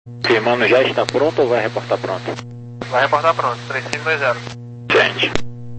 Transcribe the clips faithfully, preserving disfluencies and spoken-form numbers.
Firmando, já está pronto ou vai reportar pronto? Vai reportar pronto, três cinco dois zero. Gente.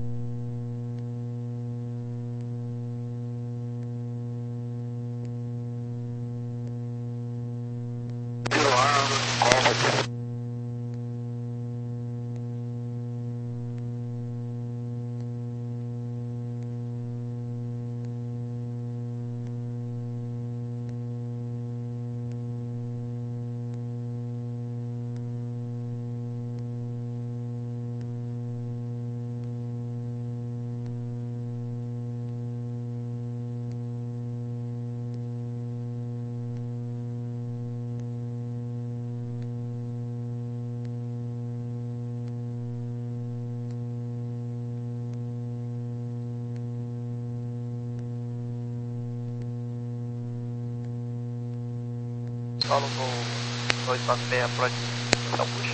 Solo no dois quatro seis, pode então puxa.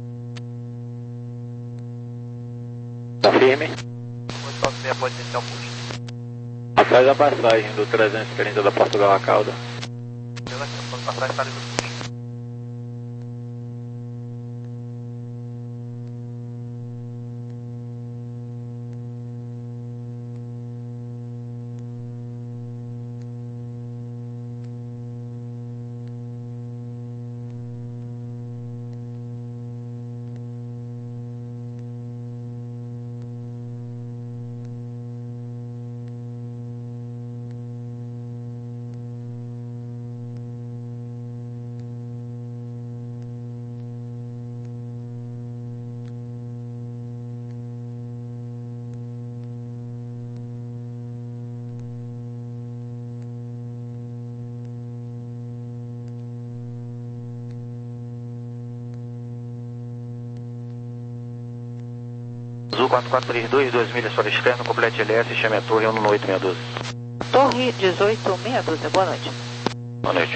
Tá firme? dois quatro seis, pode então puxa. Faz a passagem do trezentos e trinta da Portugal a Calda. Pela passagem está ali no puxa. Azul quatro quatro três dois, duas milhas fora externo, complete L S, chame a torre um no oito seis um dois. Torre dezoito seis um dois, boa noite. Boa noite.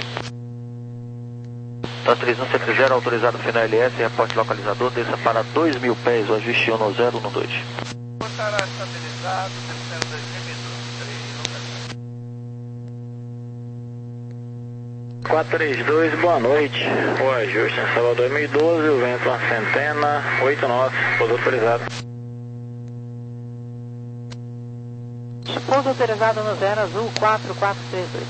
Tá três um sete zero, autorizado final L S, reporte localizador, desça para dois mil pés, o ajuste um no zero um dois. Estará estabilizado, descendo dois mil e três. quatro três dois, boa noite. O ajuste em Salvador dois mil e doze, o vento uma centena, oito nós, pouso autorizado. Pouso autorizado no zero, azul quatro quatro três dois.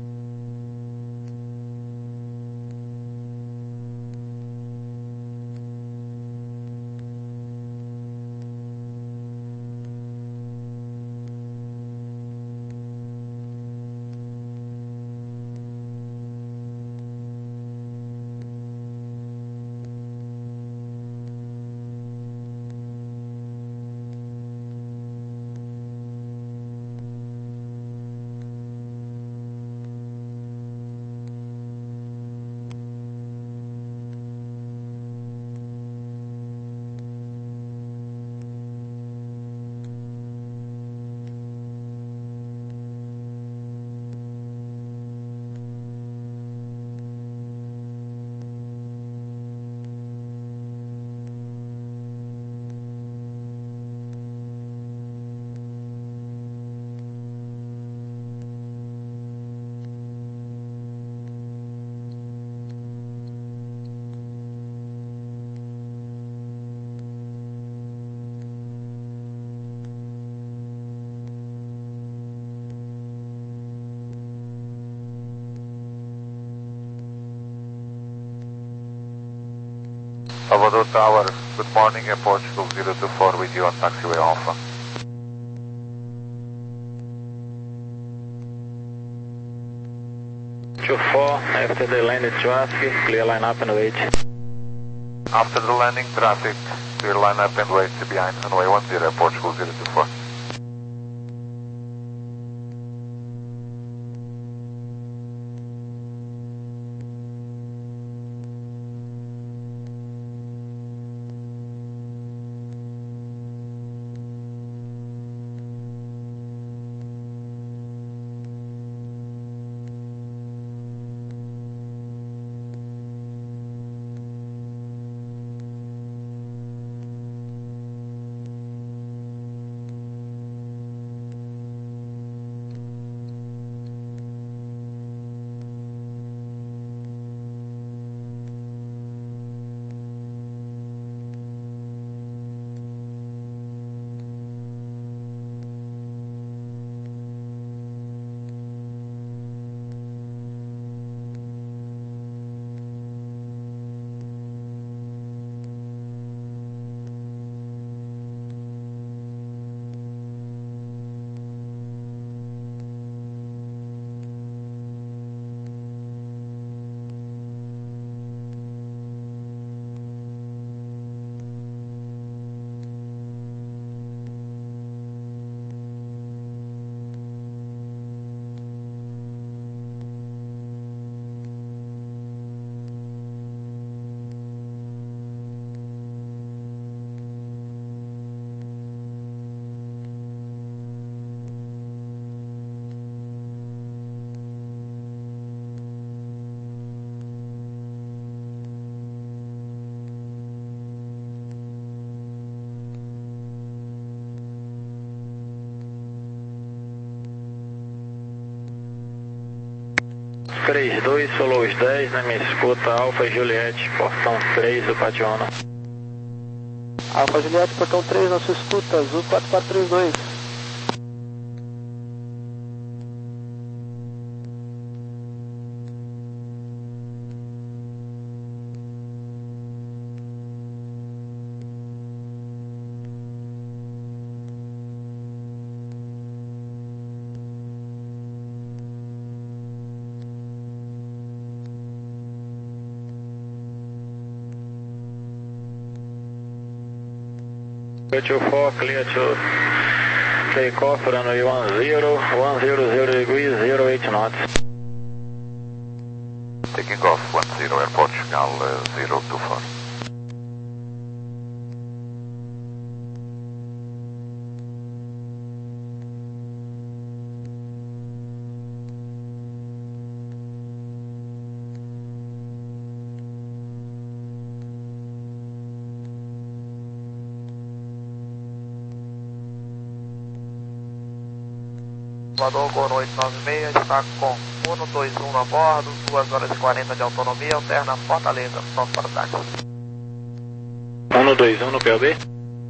Salvador Tower, good morning, Air Portugal zero two four with you on taxiway Alpha. two four, after the landing traffic, clear line up and wait. After the landing traffic, clear line up and wait behind runway one zero, Air Portugal zero two four. três dois, falou os dez, na minha escuta, Alfa Juliette, portão três do Pationa. Alfa Juliette, portão três, na sua escuta, Azul quatro quatro três dois. Clear to four, clear to take off, runway one zero, one zero zero degrees, zero eight knots. Taking off one zero, Air Portugal uh, zero two four. Voador Gol oito nove seis está com um dois um a bordo, duas horas e quarenta de autonomia, alterna Fortaleza, pronto para o táxi. um dois um no P O B.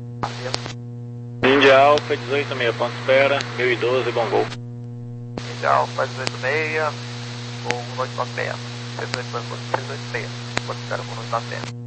Índia Alfa, dezoito meia, ponto espera, mil e doze, bom voo. Índia Alfa, dezoito seis, voo oito nove seis, dezoito seis, ponto espera, com oito nove seis.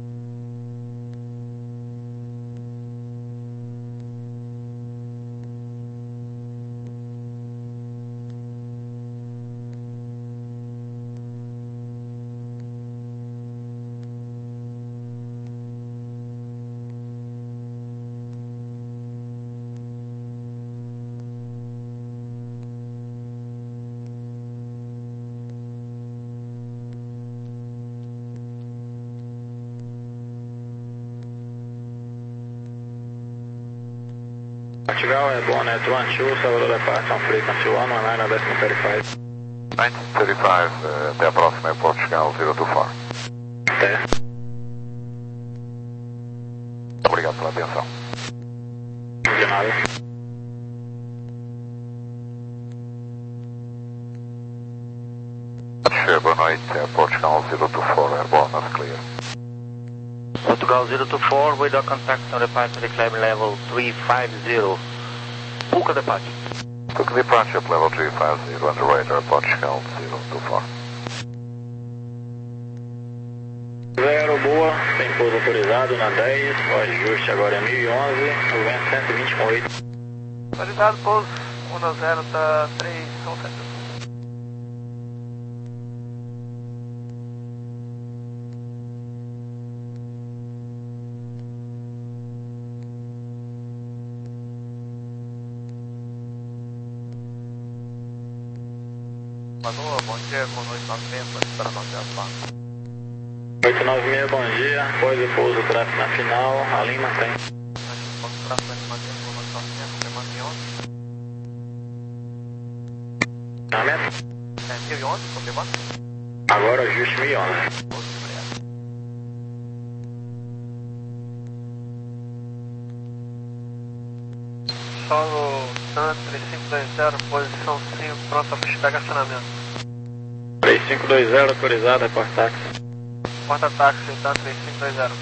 Portugal, é bom, net one two, Salvador departure on frequency one one nine, decimal thirty-five. nineteen thirty-five, uh, até a próxima, Air Portugal zero two four. Até. Obrigado pela atenção. De nada. Cheiro, boa noite, Air Portugal zero two four, airborne as clear. Portugal zero two four, radar contact on departure decline level three five zero. Puka departure. Took departure at level three five zero on the radar, Portugal zero two four. Zero, boa, tem pouso autorizado na dez, o ajuste agora é mil e onze, o vento cento e vinte com oito. Autorizado, pouso um zero, tá três, são sete. Bom dia, com oito nove seis, pode esperar nove horas. oito nove seis, bom dia, após o pouso, tráfego na final, a linha mantém. Posso tráfego na mantém, com oito nove seis, confirmando mil e onze. Aumento? É, mil e onze, confirmando? Agora ajuste mil e onze. Obrigado. Solo Sun três cinco dois zero, posição cinco, pronto para pegar acionamento. três cinco dois zero, autorizado, report táxi. Porta táxi, então, três cinco dois zero.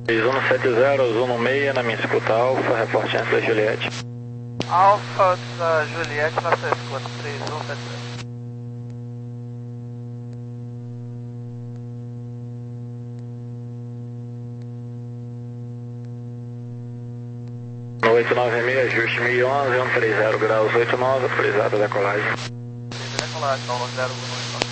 três um sete zero, Zuno seis na minha escuta Alfa, reporte antes da Juliette. Alfa da Juliette na sua escuta, três um sete zero. oito nove seis, ajuste mil e onze, cento e trinta graus oito nove, autorizada a decolagem. Decolagem, então, zero um nove seis.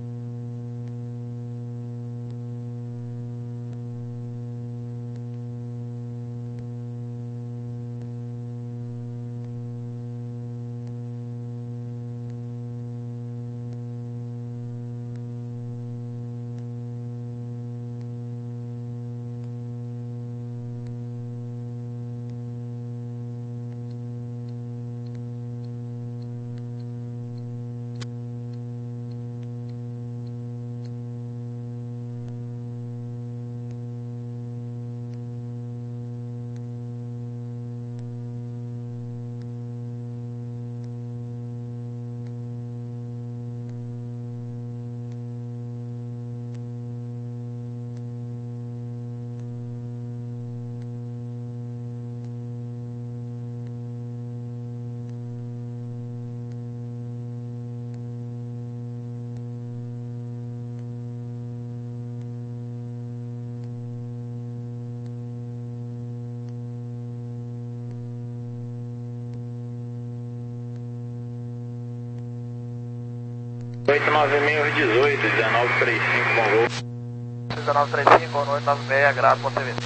oito nove seis, dezoito, dezenove trinta e cinco, bom voo. dezenove trinta e cinco, oito nove seis, grado, Montevideo.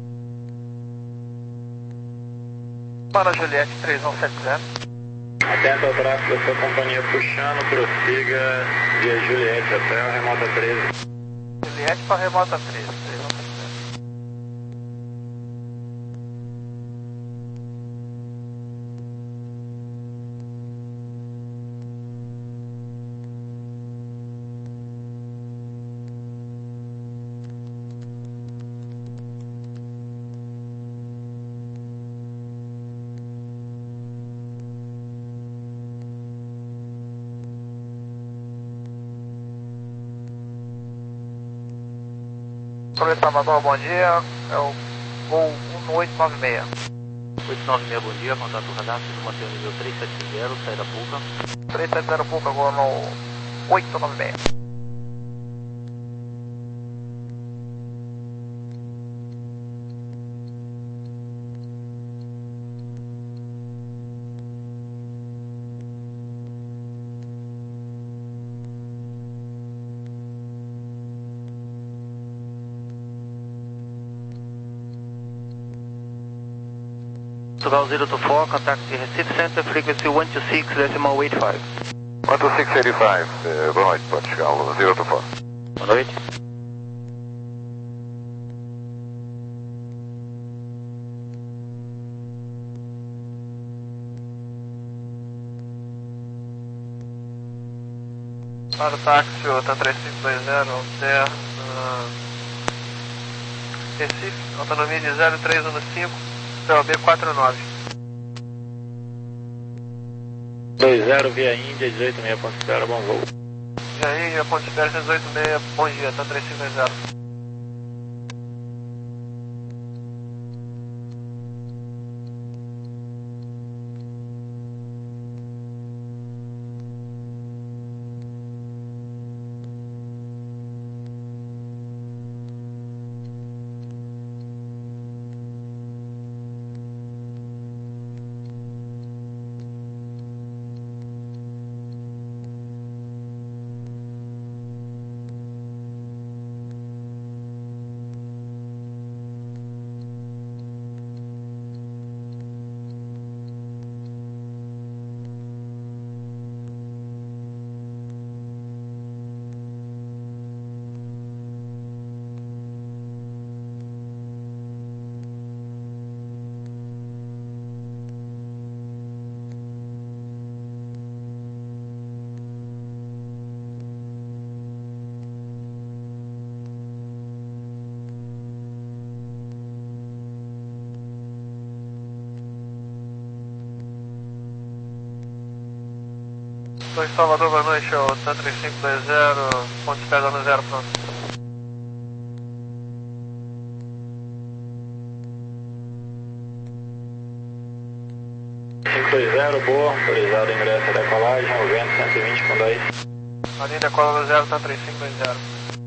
Para Juliette, três um sete zero. Atento ao tráfego da sua companhia puxando, prossiga via Juliette até a remota treze. Juliette para remota treze, três um sete zero. Sobre Salvador, bom dia, é o voo um oito nove seis. oito nove seis, bom dia, contato radar, se manter o nível três sete zero, saída Puca. três sete zero Puca, voo no oito nove seis. Portugal zero two four, contact the Recife Center, frequency one two six decimal eight five. one two six eight five, uh, boa noite, Portugal zero two four. Boa noite. Para o táxi, Alta três cinco dois zero, Alter, uh, Recife, autonomia de zero três um cinco, P O B quatro nove. dois zero via Índia, dezoito seis, ponto espera, bom voo. E aí, ponto espera dezoito seis, bom dia, Alta três cinco dois zero. Dois Salvador, boa noite, Alta três cinco dois zero, ponto espera no zero, pronto. autorizado o ingresso à decolagem, o vento cento e vinte com dez. A linha decola do zero, tá três cinco dois zero.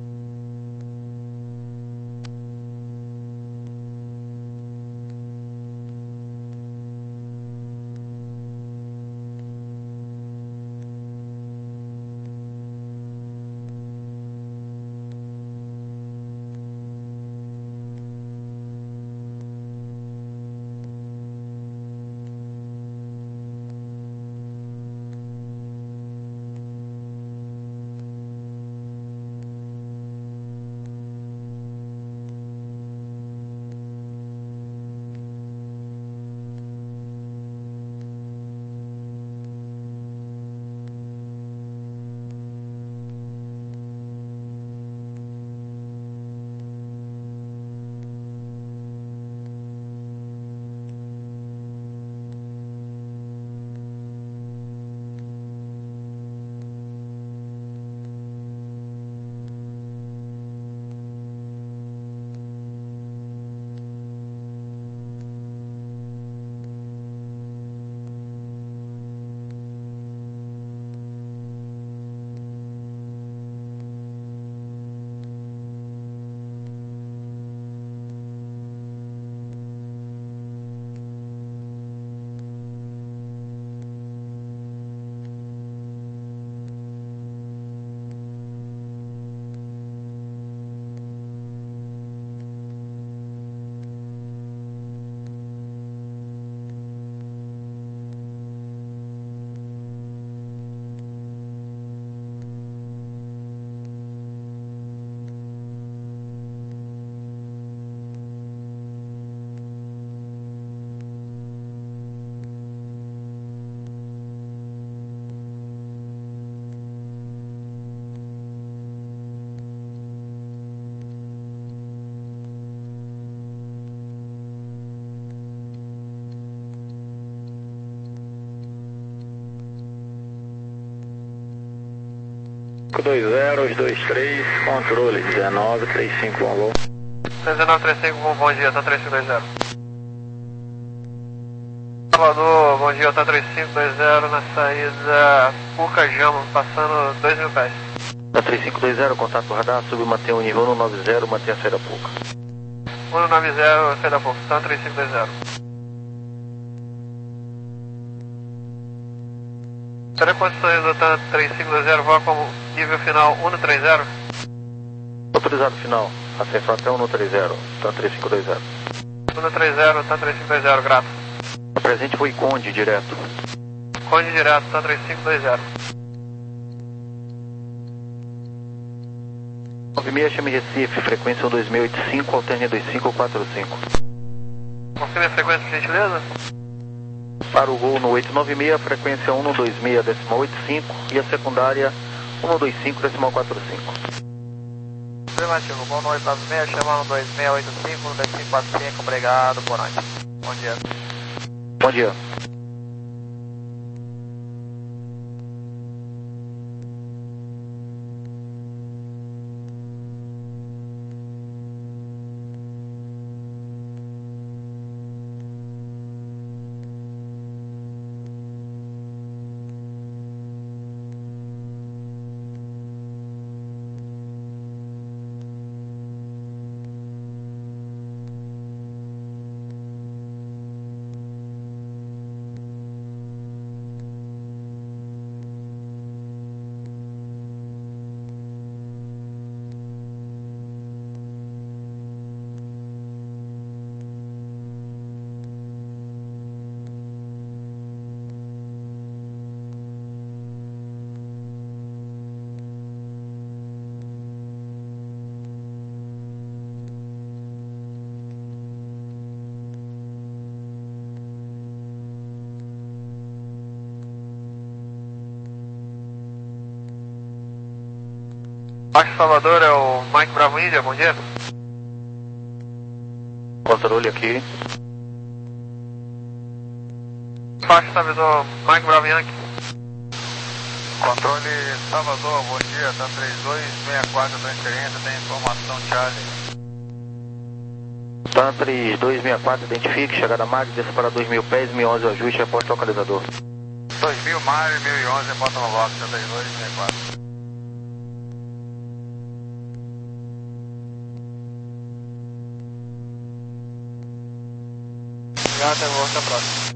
dois zero, dois três, controle dezenove, três cinco um, gol. dezenove, três cinco um, bom dia, tá três cinco dois zero. Salvador, bom dia, tá três cinco dois zero na saída Puca Jama, passando dois mil pés. Tá três cinco dois zero, contato radar, sub, mantém o nível um nove zero, mantém a saída Puca. um nove zero, saída Puca, tá três cinco dois zero. Será condições do TAN três cinco dois zero, voa como nível final um três zero? Autorizado final, ascensão até um três zero, TAN três cinco dois zero. um três zero, TAN três cinco dois zero, grato. Presente foi Conde, direto. Conde direto, TAN três cinco dois zero. nove seis, chame Recife, frequência um dois seis oito cinco, alterne dois cinco quatro cinco. Confirme a frequência, por gentileza? Para o gol no oito nove seis, frequência um dois seis, decimal oito cinco e a secundária um dois cinco, decimal quatro cinco. Afirmativo, gol no oito nove seis, chama um dois seis oito cinco, um dois cinco quatro cinco, obrigado, boa noite. Bom dia. Bom dia. Baixo Salvador é o Mike Bravo Índia, bom dia. Controle aqui. Baixo Salvador, Mike Bravo Yankee. Controle Salvador, bom dia, tá três dois seis quatro dois trinta, tem informação Charlie. TAN três dois seis quatro, identifique, chegada Mag, desça para dois mil pés, mil onze o ajuste, reporte localizador. dois mil miles, mil e onze, bota no box, setenta e dois, sessenta e quatro. Já até volta a próxima.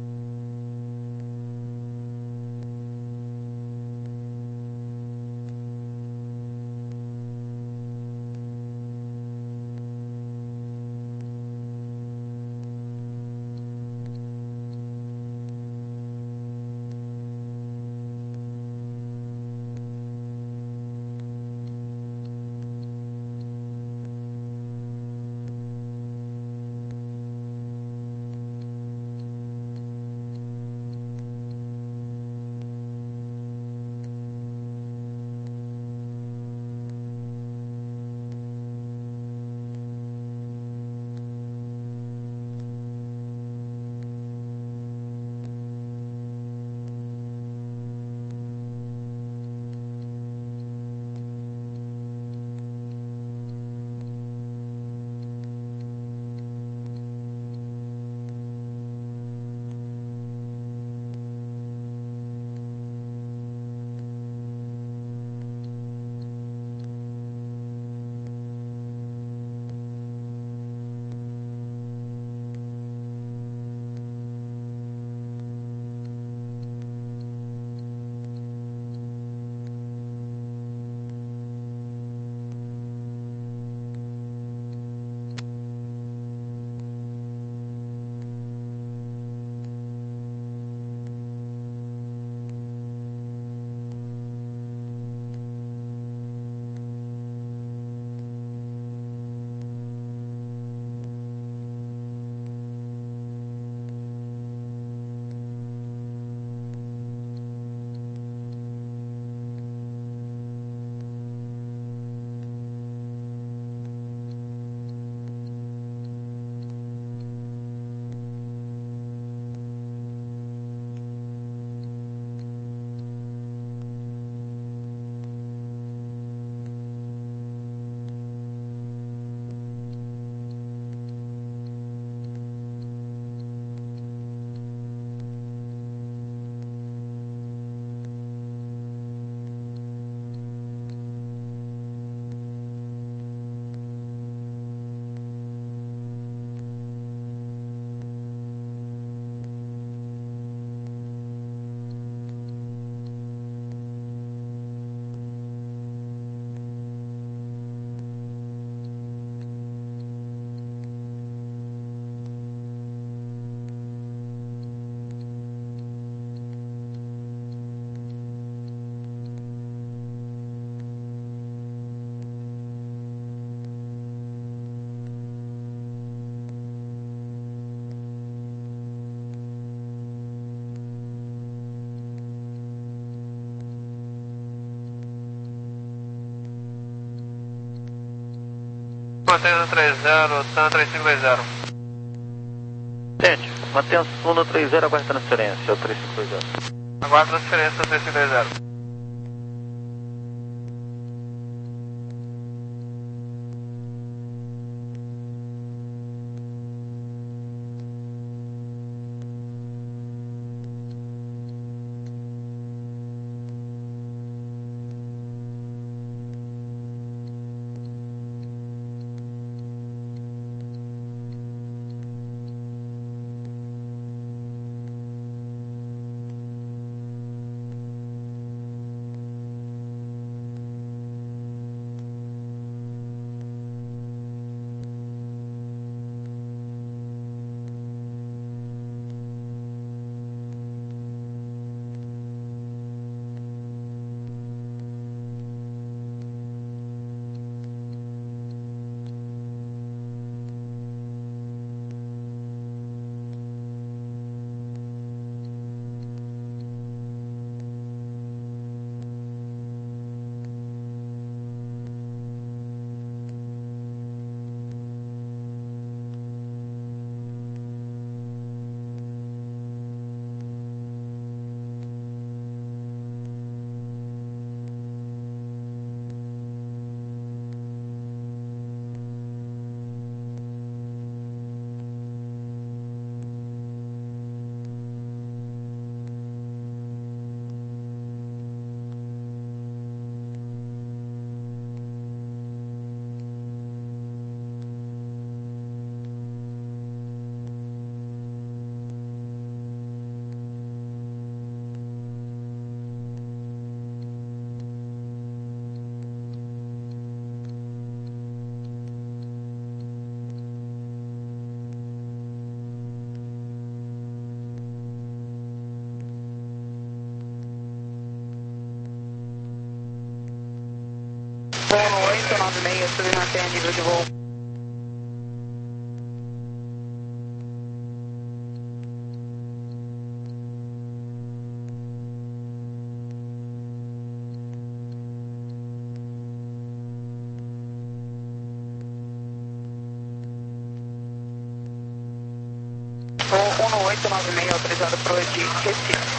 Mantenha três zero, TAM três cinco dois zero. Gente, mantenha o Suno três zero, aguarda a transferência, o três cinco dois zero. Aguarda a transferência três cinco dois zero. nove seis, submanter nível de voo. um oito nove seis, autorizado para o de Recife.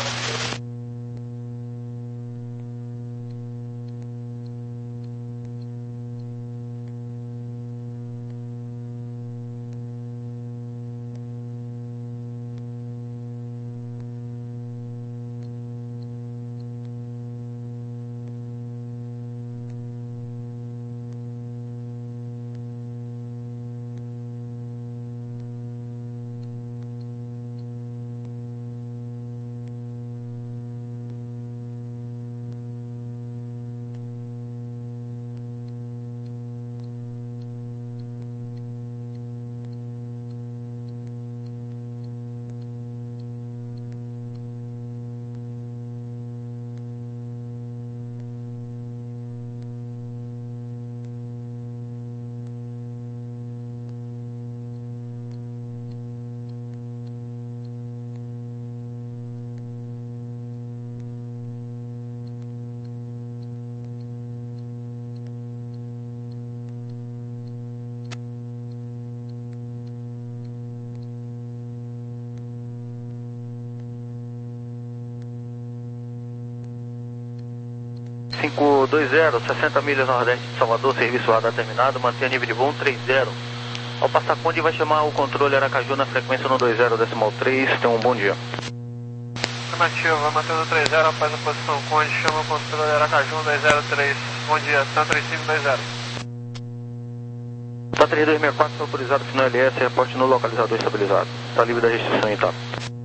cinco dois zero, sessenta milhas nordeste de Salvador, serviço radar terminado, mantenha nível de voo um três zero. Ao passar Conde vai chamar o controle Aracaju na frequência no dois zero decimal três, tenha um bom dia. Afirmativa, mantendo três zero após a posição Conde, chama o controle Aracaju dois zero três, bom dia, T A M três cinco dois zero. T A M três dois seis quatro, autorizado, final L S, reporte no localizador estabilizado. Está livre da restrição em Itá.